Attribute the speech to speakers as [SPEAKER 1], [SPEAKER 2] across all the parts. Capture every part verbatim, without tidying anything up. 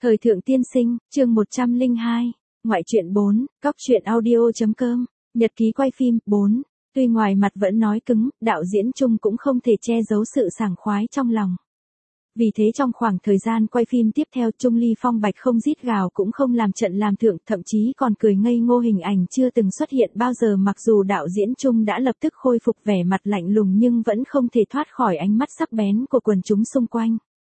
[SPEAKER 1] Thời thượng tiên sinh, chương một trăm lẻ hai, ngoại truyện bốn, cóc truyện audio.com, nhật ký quay phim, bốn. Tuy ngoài mặt vẫn nói cứng, đạo diễn Chung cũng không thể che giấu sự sảng khoái trong lòng. Vì thế trong khoảng thời gian quay phim tiếp theo, Chung Ly Phong Bạch không rít gào cũng không làm trận làm thượng, thậm chí còn cười ngây ngô hình ảnh chưa từng xuất hiện bao giờ. Mặc dù đạo diễn Chung đã lập tức khôi phục vẻ mặt lạnh lùng nhưng vẫn không thể thoát khỏi ánh mắt sắc bén của quần chúng xung quanh.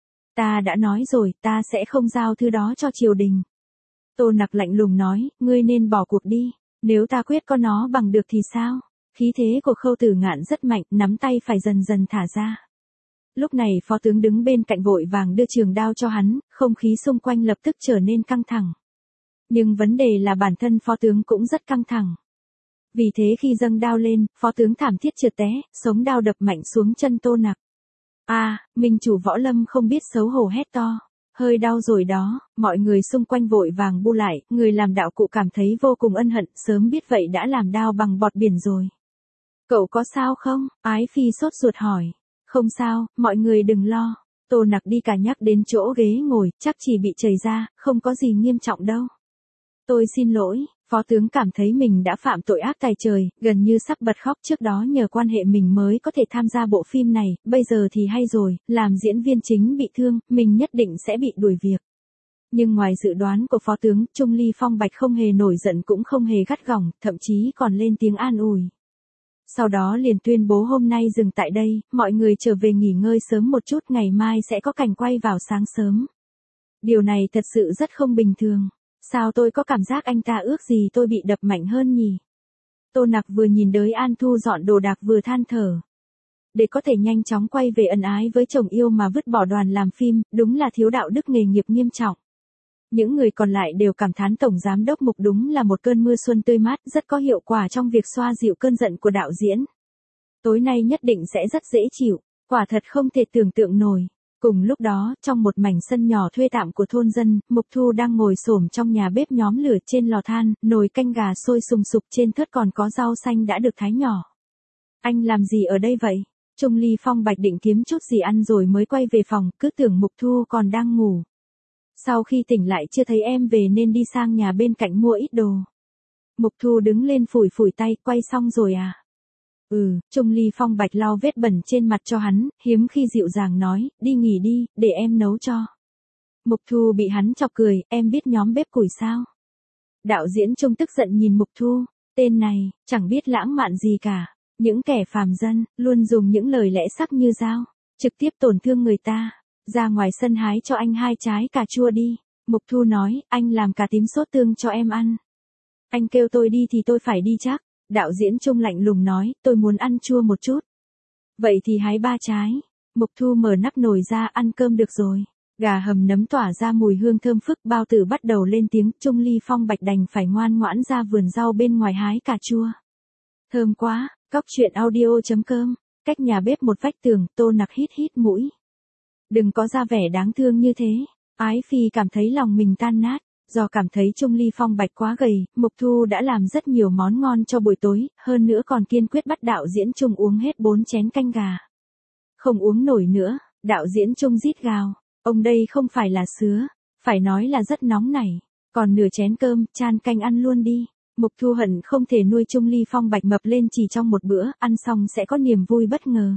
[SPEAKER 1] Ta đã nói rồi, ta sẽ không giao thứ đó cho triều đình. Tô Nặc lạnh lùng nói, ngươi nên bỏ cuộc đi, nếu ta quyết có nó bằng được thì sao? Khí thế của Khâu Tử Ngạn rất mạnh, nắm tay phải dần dần thả ra. Lúc này phó tướng đứng bên cạnh vội vàng đưa trường đao cho hắn, không khí xung quanh lập tức trở nên căng thẳng. Nhưng vấn đề là bản thân phó tướng cũng rất căng thẳng. Vì thế khi dâng đao lên, phó tướng thảm thiết trượt té, sống đao đập mạnh xuống chân Tô Nặc. A, à, minh chủ Võ Lâm không biết xấu hổ hét to. Hơi đau rồi đó, mọi người xung quanh vội vàng bu lại, người làm đạo cụ cảm thấy vô cùng ân hận, sớm biết vậy đã làm đao bằng bọt biển rồi. Cậu có sao không? Ái Phi sốt ruột hỏi. Không sao, mọi người đừng lo. Tô Nặc đi cả nhắc đến chỗ ghế ngồi, chắc chỉ bị chảy ra, không có gì nghiêm trọng đâu. Tôi xin lỗi. Phó tướng cảm thấy mình đã phạm tội ác tày trời, gần như sắp bật khóc. Trước đó nhờ quan hệ mình mới có thể tham gia bộ phim này, bây giờ thì hay rồi, làm diễn viên chính bị thương, mình nhất định sẽ bị đuổi việc. Nhưng ngoài dự đoán của phó tướng, Chung Ly Phong Bạch không hề nổi giận cũng không hề gắt gỏng, thậm chí còn lên tiếng an ủi. Sau đó liền tuyên bố hôm nay dừng tại đây, mọi người trở về nghỉ ngơi sớm một chút, ngày mai sẽ có cảnh quay vào sáng sớm. Điều này thật sự rất không bình thường. Sao tôi có cảm giác anh ta ước gì tôi bị đập mạnh hơn nhỉ? Tô Nặc vừa nhìn đới An thu dọn đồ đạc vừa than thở. Để có thể nhanh chóng quay về ân ái với chồng yêu mà vứt bỏ đoàn làm phim, đúng là thiếu đạo đức nghề nghiệp nghiêm trọng. Những người còn lại đều cảm thán Tổng Giám đốc Mục đúng là một cơn mưa xuân tươi mát, rất có hiệu quả trong việc xoa dịu cơn giận của đạo diễn. Tối nay nhất định sẽ rất dễ chịu, quả thật không thể tưởng tượng nổi. Cùng lúc đó, trong một mảnh sân nhỏ thuê tạm của thôn dân, Mục Thu đang ngồi xổm trong nhà bếp nhóm lửa trên lò than, nồi canh gà sôi sùng sục, trên thớt còn có rau xanh đã được thái nhỏ. Anh làm gì ở đây vậy? Chung Ly Phong Bạch định kiếm chút gì ăn rồi mới quay về phòng, cứ tưởng Mục Thu còn đang ngủ. Sau khi tỉnh lại chưa thấy em về nên đi sang nhà bên cạnh mua ít đồ. Mục Thu đứng lên phủi phủi tay, quay xong rồi à? Ừ, Chung Ly Phong Bạch lau vết bẩn trên mặt cho hắn, hiếm khi dịu dàng nói, đi nghỉ đi, để em nấu cho. Mục Thu bị hắn chọc cười, em biết nhóm bếp củi sao? Đạo diễn Chung tức giận nhìn Mục Thu, tên này, chẳng biết lãng mạn gì cả. Những kẻ phàm dân, luôn dùng những lời lẽ sắc như dao, trực tiếp tổn thương người ta. Ra ngoài sân hái cho anh hai trái cà chua đi. Mục Thu nói, anh làm cà tím sốt tương cho em ăn. Anh kêu tôi đi thì tôi phải đi chắc. Đạo diễn Chung lạnh lùng nói, tôi muốn ăn chua một chút. Vậy thì hái ba trái. Mục Thu mở nắp nồi ra, ăn cơm được rồi. Gà hầm nấm tỏa ra mùi hương thơm phức, bao tử bắt đầu lên tiếng, Chung Ly Phong Bạch đành phải ngoan ngoãn ra vườn rau bên ngoài hái cà chua. Thơm quá, cóc truyện audio.com, cách nhà bếp một vách tường, Tô Nặc hít hít mũi. Đừng có ra vẻ đáng thương như thế. Ái Phi cảm thấy lòng mình tan nát. Do cảm thấy Chung Ly Phong Bạch quá gầy, Mục Thu đã làm rất nhiều món ngon cho buổi tối, hơn nữa còn kiên quyết bắt đạo diễn Chung uống hết bốn chén canh gà. Không uống nổi nữa, đạo diễn Chung rít gào, ông đây không phải là sứa, phải nói là rất nóng nảy, còn nửa chén cơm, chan canh ăn luôn đi. Mục Thu hận không thể nuôi Chung Ly Phong Bạch mập lên chỉ trong một bữa, ăn xong sẽ có niềm vui bất ngờ.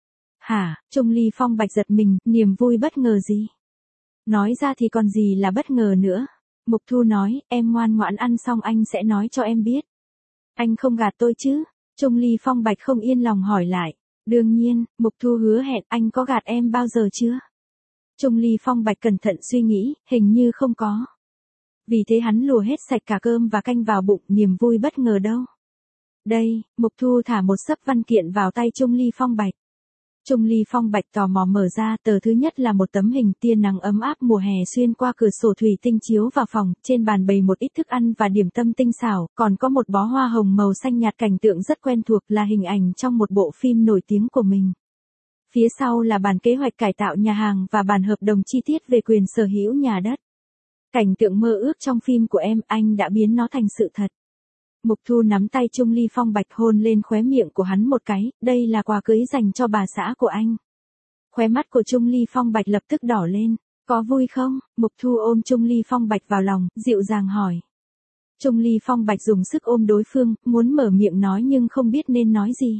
[SPEAKER 1] Hả? Chung Ly Phong Bạch giật mình, niềm vui bất ngờ gì? Nói ra thì còn gì là bất ngờ nữa? Mục Thu nói, em ngoan ngoãn ăn xong anh sẽ nói cho em biết. Anh không gạt tôi chứ? Chung Ly Phong Bạch không yên lòng hỏi lại. Đương nhiên, Mục Thu hứa hẹn, anh có gạt em bao giờ chưa? Chung Ly Phong Bạch cẩn thận suy nghĩ, hình như không có. Vì thế hắn lùa hết sạch cả cơm và canh vào bụng, niềm vui bất ngờ đâu. Đây, Mục Thu thả một xấp văn kiện vào tay Chung Ly Phong Bạch. Chung Ly Phong Bạch tò mò mở ra, tờ thứ nhất là một tấm hình tia nắng ấm áp mùa hè xuyên qua cửa sổ thủy tinh chiếu vào phòng, trên bàn bày một ít thức ăn và điểm tâm tinh xảo, còn có một bó hoa hồng màu xanh nhạt, cảnh tượng rất quen thuộc, là hình ảnh trong một bộ phim nổi tiếng của mình. Phía sau là bản kế hoạch cải tạo nhà hàng và bản hợp đồng chi tiết về quyền sở hữu nhà đất. Cảnh tượng mơ ước trong phim của em, anh đã biến nó thành sự thật. Mục Thu nắm tay Chung Ly Phong Bạch hôn lên khóe miệng của hắn một cái, đây là quà cưới dành cho bà xã của anh. Khóe mắt của Chung Ly Phong Bạch lập tức đỏ lên, Có vui không? Mục Thu ôm Trung Ly Phong Bạch vào lòng, dịu dàng hỏi. Trung Ly Phong Bạch dùng sức ôm đối phương, muốn mở miệng nói nhưng không biết nên nói gì.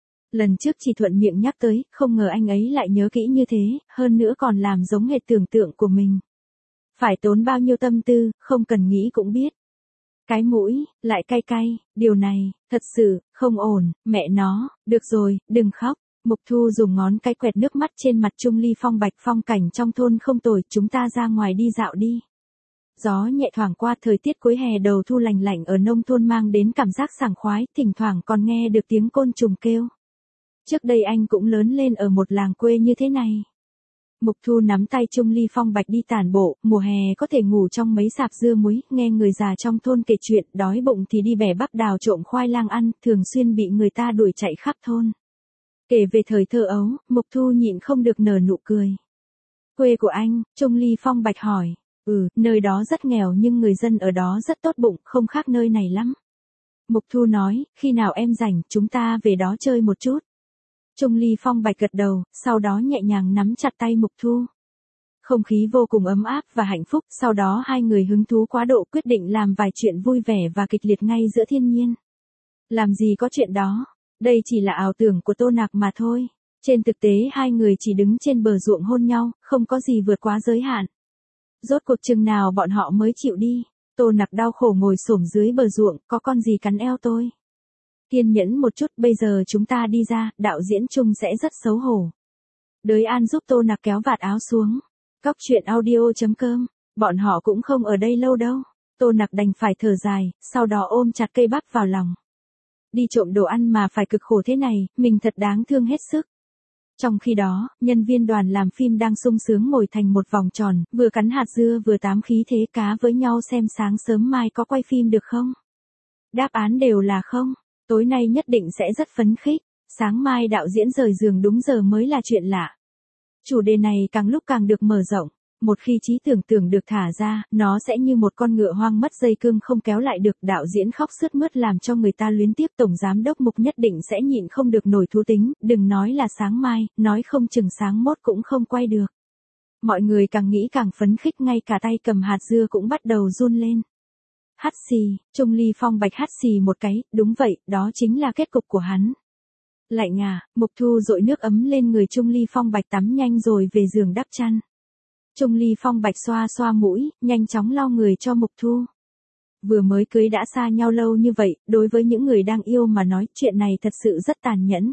[SPEAKER 1] Lần trước chỉ thuận miệng nhắc tới, không ngờ anh ấy lại nhớ kỹ như thế, hơn nữa còn làm giống hệt tưởng tượng của mình. Phải tốn bao nhiêu tâm tư, không cần nghĩ cũng biết. Cái mũi, lại cay cay, điều này, thật sự, không ổn, mẹ nó, được rồi, đừng khóc. Mục Thu dùng ngón cái quẹt nước mắt trên mặt Trung Ly Phong Bạch. Phong cảnh trong thôn không tồi, chúng ta ra ngoài đi dạo đi. Gió nhẹ thoảng qua, thời tiết cuối hè đầu thu lành lạnh ở nông thôn mang đến cảm giác sảng khoái, thỉnh thoảng còn nghe được tiếng côn trùng kêu. Trước đây anh cũng lớn lên ở một làng quê như thế này. Mục Thu nắm tay Trung Ly Phong Bạch đi tản bộ, mùa hè có thể ngủ trong mấy sạp dưa muối, nghe người già trong thôn kể chuyện, đói bụng thì đi bẻ bắp đào trộm khoai lang ăn, thường xuyên bị người ta đuổi chạy khắp thôn. Kể về thời thơ ấu, Mục Thu nhịn không được nở nụ cười. Quê của anh, Trung Ly Phong Bạch hỏi. Ừ, nơi đó rất nghèo nhưng người dân ở đó rất tốt bụng, không khác nơi này lắm. Mục Thu nói, khi nào em rảnh, chúng ta về đó chơi một chút. Trung Ly Phong Bạch gật đầu, sau đó nhẹ nhàng nắm chặt tay Mục Thu. Không khí vô cùng ấm áp và hạnh phúc, sau đó hai người hứng thú quá độ quyết định làm vài chuyện vui vẻ và kịch liệt ngay giữa thiên nhiên. Làm gì có chuyện đó, đây chỉ là ảo tưởng của Tô Nặc mà thôi. Trên thực tế hai người chỉ đứng trên bờ ruộng hôn nhau, không có gì vượt quá giới hạn. Rốt cuộc chừng nào bọn họ mới chịu đi. Tô Nặc đau khổ ngồi xổm dưới bờ ruộng, có con gì cắn eo tôi. Kiên nhẫn một chút, bây giờ chúng ta đi ra, đạo diễn Trung sẽ rất xấu hổ. Đới An giúp Tô Nặc kéo vạt áo xuống. Cóc truyện audio chấm com, bọn họ cũng không ở đây lâu đâu. Tô Nặc đành phải thở dài, sau đó ôm chặt cây bắp vào lòng. Đi trộm đồ ăn mà phải cực khổ thế này, mình thật đáng thương hết sức. Trong khi đó, nhân viên đoàn làm phim đang sung sướng ngồi thành một vòng tròn, vừa cắn hạt dưa vừa tám khí thế cá với nhau xem sáng sớm mai có quay phim được không? Đáp án đều là không, tối nay nhất định sẽ rất phấn khích, sáng mai đạo diễn rời giường đúng giờ mới là chuyện lạ. Chủ đề này càng lúc càng được mở rộng, một khi trí tưởng tượng được thả ra, nó sẽ như một con ngựa hoang mất dây cương không kéo lại được, đạo diễn khóc sướt mướt làm cho người ta luyến tiếc, tổng giám đốc Mục nhất định sẽ nhịn không được nổi thú tính, đừng nói là sáng mai, nói không chừng sáng mốt cũng không quay được. Mọi người càng nghĩ càng phấn khích, ngay cả tay cầm hạt dưa cũng bắt đầu run lên. Hắt xì, Trung Ly Phong Bạch hắt xì một cái, đúng vậy, đó chính là kết cục của hắn. Lạnh à, Mục Thu dội nước ấm lên người Trung Ly Phong Bạch tắm nhanh rồi về giường đắp chăn. Trung Ly Phong Bạch xoa xoa mũi, nhanh chóng lau người cho Mục Thu. Vừa mới cưới đã xa nhau lâu như vậy, đối với những người đang yêu mà nói chuyện này thật sự rất tàn nhẫn.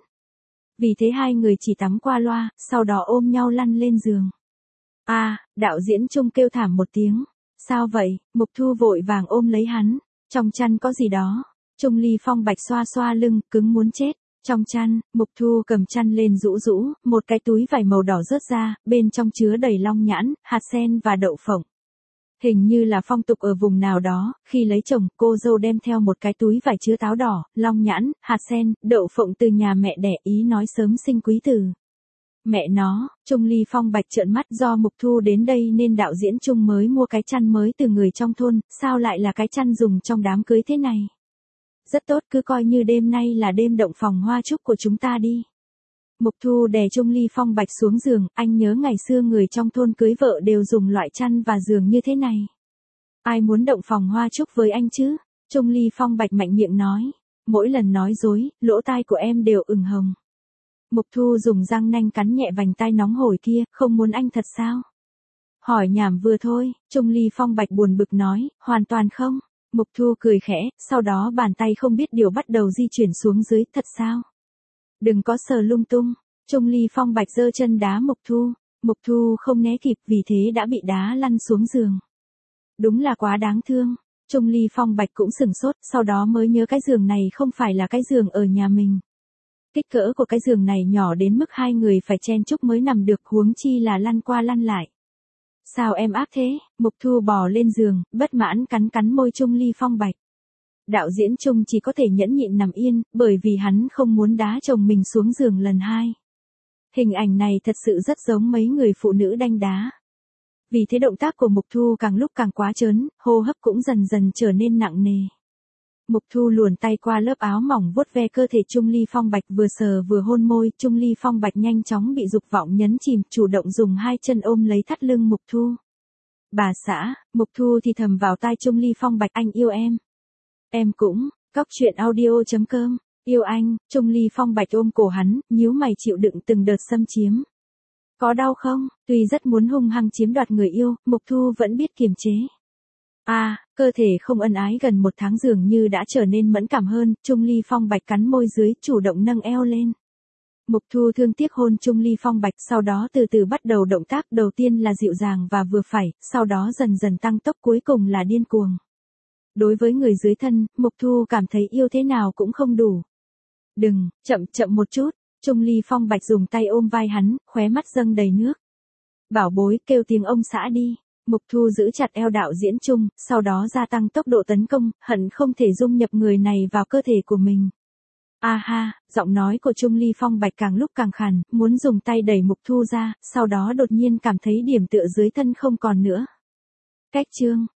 [SPEAKER 1] Vì thế hai người chỉ tắm qua loa, sau đó ôm nhau lăn lên giường. A, à, đạo diễn Trung kêu thảm một tiếng. Sao vậy? Mục Thu vội vàng ôm lấy hắn. Trong chăn có gì đó. Trung Ly Phong Bạch xoa xoa lưng, cứng muốn chết. Trong chăn, Mục Thu cầm chăn lên rũ rũ, một cái túi vải màu đỏ rớt ra, bên trong chứa đầy long nhãn, hạt sen và đậu phộng. Hình như là phong tục ở vùng nào đó, khi lấy chồng, cô dâu đem theo một cái túi vải chứa táo đỏ, long nhãn, hạt sen, đậu phộng từ nhà mẹ đẻ, ý nói sớm sinh quý tử. Mẹ nó, Trung Ly Phong Bạch trợn mắt, do Mục Thu đến đây nên đạo diễn Trung mới mua cái chăn mới từ người trong thôn, sao lại là cái chăn dùng trong đám cưới thế này? Rất tốt, cứ coi như đêm nay là đêm động phòng hoa chúc của chúng ta đi. Mục Thu đè Trung Ly Phong Bạch xuống giường, anh nhớ ngày xưa người trong thôn cưới vợ đều dùng loại chăn và giường như thế này. Ai muốn động phòng hoa chúc với anh chứ? Trung Ly Phong Bạch mạnh miệng nói. Mỗi lần nói dối, lỗ tai của em đều ửng hồng. Mục Thu dùng răng nanh cắn nhẹ vành tai nóng hổi kia, không muốn anh thật sao? Hỏi nhảm vừa thôi, Trung Ly Phong Bạch buồn bực nói, hoàn toàn không. Mục Thu cười khẽ, sau đó bàn tay không biết điều bắt đầu di chuyển xuống dưới, thật sao? Đừng có sờ lung tung. Trung Ly Phong Bạch giơ chân đá Mục Thu. Mục Thu không né kịp, vì thế đã bị đá lăn xuống giường. Đúng là quá đáng thương. Trung Ly Phong Bạch cũng sửng sốt, sau đó mới nhớ cái giường này không phải là cái giường ở nhà mình. Kích cỡ của cái giường này nhỏ đến mức hai người phải chen chúc mới nằm được, huống chi là lăn qua lăn lại. Sao em ác thế? Mục Thu bò lên giường, bất mãn cắn cắn môi Trung Ly Phong Bạch. Đạo diễn Trung chỉ có thể nhẫn nhịn nằm yên, bởi vì hắn không muốn đá chồng mình xuống giường lần hai. Hình ảnh này thật sự rất giống mấy người phụ nữ đanh đá. Vì thế động tác của Mục Thu càng lúc càng quá trớn, hô hấp cũng dần dần trở nên nặng nề. Mục Thu luồn tay qua lớp áo mỏng vuốt ve cơ thể Trung Ly Phong Bạch vừa sờ vừa hôn môi, Trung Ly Phong Bạch nhanh chóng bị dục vọng nhấn chìm, chủ động dùng hai chân ôm lấy thắt lưng Mục Thu. Bà xã, Mục Thu thì thầm vào tai Trung Ly Phong Bạch, anh yêu em. Em cũng, Cóc truyện audio chấm com, yêu anh, Trung Ly Phong Bạch ôm cổ hắn, nhíu mày chịu đựng từng đợt xâm chiếm. Có đau không? Tuy rất muốn hung hăng chiếm đoạt người yêu, Mục Thu vẫn biết kiềm chế. À, cơ thể không ân ái gần một tháng dường như đã trở nên mẫn cảm hơn, Trung Ly Phong Bạch cắn môi dưới, chủ động nâng eo lên. Mục Thu thương tiếc hôn Trung Ly Phong Bạch, sau đó từ từ bắt đầu động tác, đầu tiên là dịu dàng và vừa phải, sau đó dần dần tăng tốc, cuối cùng là điên cuồng. Đối với người dưới thân, Mục Thu cảm thấy yêu thế nào cũng không đủ. Đừng, chậm chậm một chút, Trung Ly Phong Bạch dùng tay ôm vai hắn, khóe mắt dâng đầy nước. Bảo bối, kêu tiếng ông xã đi. Mục Thu giữ chặt eo đạo diễn Trung, sau đó gia tăng tốc độ tấn công, hận không thể dung nhập người này vào cơ thể của mình. A ha, giọng nói của Trung Ly Phong Bạch càng lúc càng khàn, muốn dùng tay đẩy Mục Thu ra, sau đó đột nhiên cảm thấy điểm tựa dưới thân không còn nữa. Cách chương